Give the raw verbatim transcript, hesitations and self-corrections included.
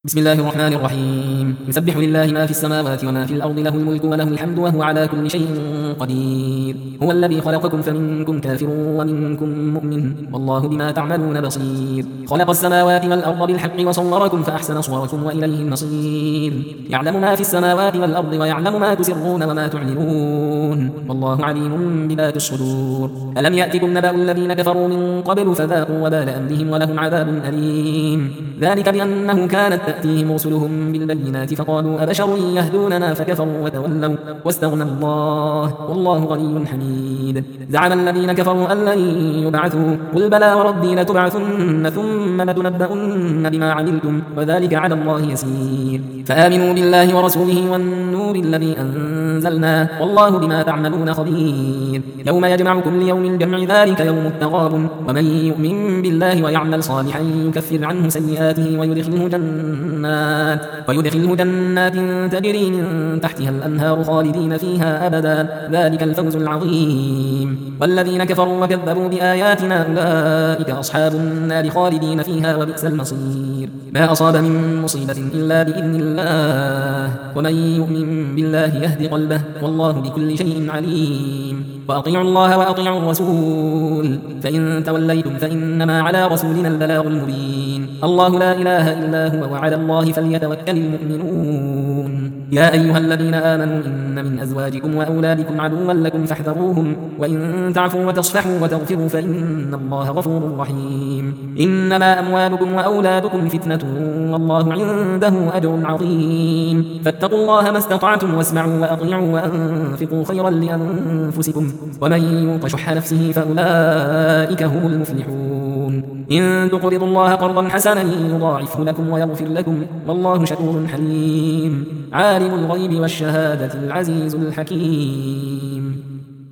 بسم الله الرحمن الرحيم. يسبح لله ما في السماوات وما في الأرض، له الملك وله الحمد وهو على كل شيء قدير. هو الذي خلقكم فمنكم كافر ومنكم مؤمن، والله بما تعملون بصير. خلق السماوات والأرض بالحق وصوركم فأحسن صوركم وإليه المصير. يعلم ما في السماوات والأرض ويعلم ما تسرون وما تعلنون، والله عليم بذات الصدور. ألم يأتكم نبأ الذين كفروا من قبل فذاقوا وبال أمرهم ولهم عذاب أليم. ذلك بأنه كانت تأتيهم رسلهم بالبينات فقالوا أبشر يهدوننا فكفروا وتولوا واستغنى الله والله غني حميد. زعم الذين كفروا أن لن يبعثوا، قل بلى وربي لتبعثن ثم لتنبؤن بما عملتم وذلك على الله يسير. فآمنوا بالله ورسوله والنور الذي أنزلنا، والله بما تعملون خبير. يوم يجمعكم ليوم الجمع ذلك يوم التغابن، ومن يؤمن بالله ويعمل صالحا يكفر عنه سيئاته ويدخله جنات ويدخله جنات تجري من تحتها الأنهار خالدين فيها أبدا، ذلك الفوز العظيم. والذين كفروا وكذبوا بآياتنا أولئك أصحاب النار خالدين فيها وبئس المصير. ما أصاب من مصيبة إلا بإذن الله، ومن يؤمن بالله يهد قلبه، والله بكل شيء عليم. وأطيعوا الله وأطيعوا الرسول، فإن توليتم فإنما على رسولنا البلاغ المبين. الله لا إله إلا هو وعلى الله فليتوكل المؤمنون. يا أيها الذين آمنوا إن من أزواجكم وأولادكم عدوا لكم فاحذروهم، وإن تعفوا وتصفحوا وتغفروا فإن الله غفور رحيم. إنما أموالكم وأولادكم فتنة والله عنده أجر عظيم. فاتقوا الله ما استطعتم واسمعوا وأطيعوا وأنفقوا خيرا لأنفسكم، ومن يوق شح نفسه فأولئك هم المفلحون. إن تقرضوا الله قرضا حسنا يضاعفه لكم ويغفر لكم، والله شكور حليم. عالم الغيب والشهادة العزيز الحكيم.